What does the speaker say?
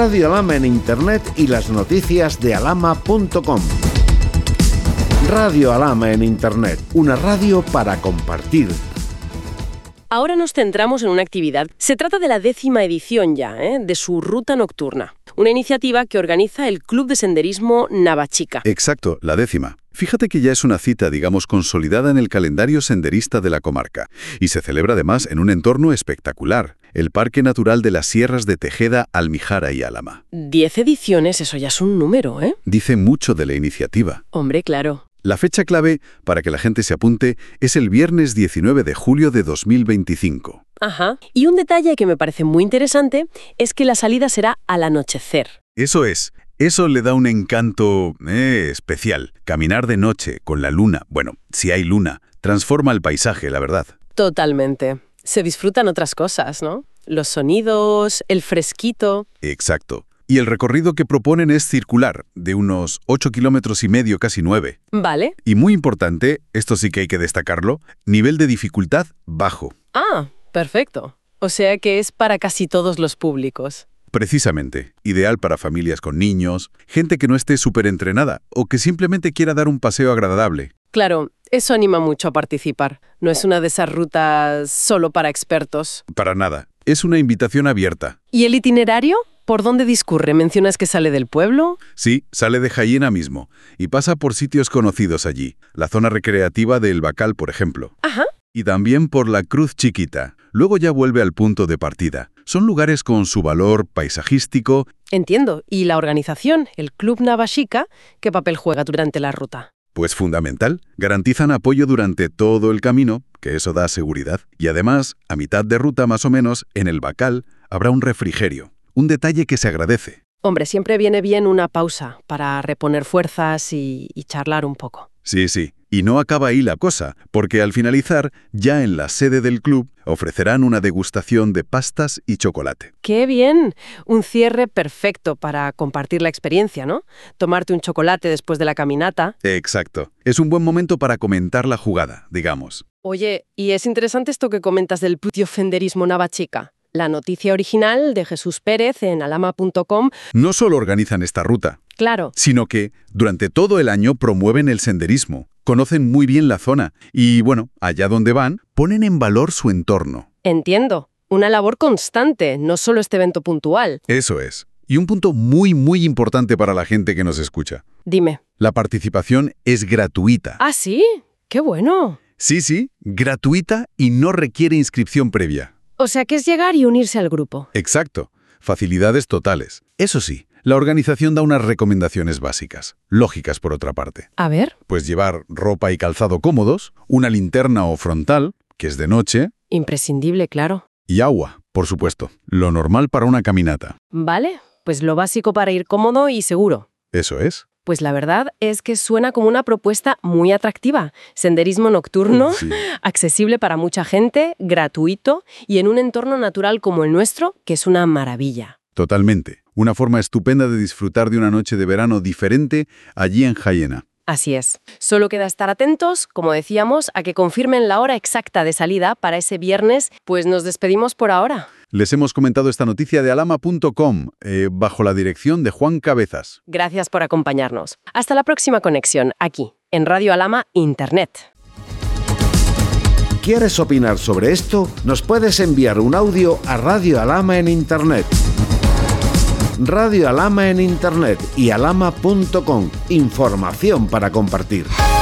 Radio Alhama en Internet y las noticias de alhama.com. Radio Alhama en Internet, una radio para compartir. Ahora nos centramos en una actividad. Se trata de la 10ª edición ya, de su ruta nocturna. Una iniciativa que organiza el Club de Senderismo Navachica. Exacto, la 10ª. Fíjate que ya es una cita, digamos, consolidada en el calendario senderista de la comarca. Y se celebra además en un entorno espectacular. El Parque Natural de las Sierras de Tejeda, Almijara y Álama. 10 ediciones, eso ya es un número, ¿eh? Dice mucho de la iniciativa. Hombre, claro. La fecha clave, para que la gente se apunte, es el viernes 19 de julio de 2025. Ajá. Y un detalle que me parece muy interesante es que la salida será al anochecer. Eso es. Eso le da un encanto especial. Caminar de noche, con la luna, bueno, si hay luna, transforma el paisaje, la verdad. Totalmente. Se disfrutan otras cosas, ¿no? Los sonidos, el fresquito. Exacto. Y el recorrido que proponen es circular, de unos 8,5 kilómetros, casi 9. Vale. Y muy importante, esto sí que hay que destacarlo, nivel de dificultad bajo. Ah, perfecto. O sea que es para casi todos los públicos. Precisamente, ideal para familias con niños, gente que no esté súper entrenada o que simplemente quiera dar un paseo agradable. Claro, eso anima mucho a participar. No es una de esas rutas solo para expertos. Para nada. Es una invitación abierta. ¿Y el itinerario? ¿Por dónde discurre? ¿Mencionas que sale del pueblo? Sí, sale de Jayena mismo y pasa por sitios conocidos allí. La zona recreativa de El Bacal, por ejemplo. Ajá. Y también por la Cruz Chiquita. Luego ya vuelve al punto de partida. Son lugares con su valor paisajístico. Entiendo. ¿Y la organización, el Club Navachica, qué papel juega durante la ruta? Pues fundamental. Garantizan apoyo durante todo el camino, que eso da seguridad. Y además, a mitad de ruta más o menos, en El Bacal, habrá un refrigerio. Un detalle que se agradece. Hombre, siempre viene bien una pausa para reponer fuerzas y charlar un poco. Sí. Y no acaba ahí la cosa, porque al finalizar, ya en la sede del club, ofrecerán una degustación de pastas y chocolate. ¡Qué bien! Un cierre perfecto para compartir la experiencia, ¿no? Tomarte un chocolate después de la caminata. Exacto. Es un buen momento para comentar la jugada, digamos. Oye, y es interesante esto que comentas del Club Senderismo Navachica. La noticia original de Jesús Pérez en alhama.com. No solo organizan esta ruta, claro, sino que durante todo el año promueven el senderismo, conocen muy bien la zona y, bueno, allá donde van, ponen en valor su entorno. Entiendo. Una labor constante, no solo este evento puntual. Eso es. Y un punto muy, muy importante para la gente que nos escucha. Dime. La participación es gratuita. ¿Ah, sí? ¡Qué bueno! Sí, gratuita y no requiere inscripción previa. O sea que es llegar y unirse al grupo. Exacto. Facilidades totales. Eso sí, la organización da unas recomendaciones básicas, lógicas por otra parte. A ver. Pues llevar ropa y calzado cómodos, una linterna o frontal, que es de noche. Imprescindible, claro. Y agua, por supuesto. Lo normal para una caminata. Vale, pues lo básico para ir cómodo y seguro. Eso es. Pues la verdad es que suena como una propuesta muy atractiva. Senderismo nocturno, Sí. accesible para mucha gente, gratuito y en un entorno natural como el nuestro, que es una maravilla. Totalmente. Una forma estupenda de disfrutar de una noche de verano diferente allí en Jayena. Así es. Solo queda estar atentos, como decíamos, a que confirmen la hora exacta de salida para ese viernes. Pues nos despedimos por ahora. Les hemos comentado esta noticia de alhama.com, bajo la dirección de Juan Cabezas. Gracias por acompañarnos. Hasta la próxima conexión, aquí, en Radio Alhama Internet. ¿Quieres opinar sobre esto? Nos puedes enviar un audio a Radio Alhama en Internet. Radio Alhama en Internet y alhama.com. Información para compartir.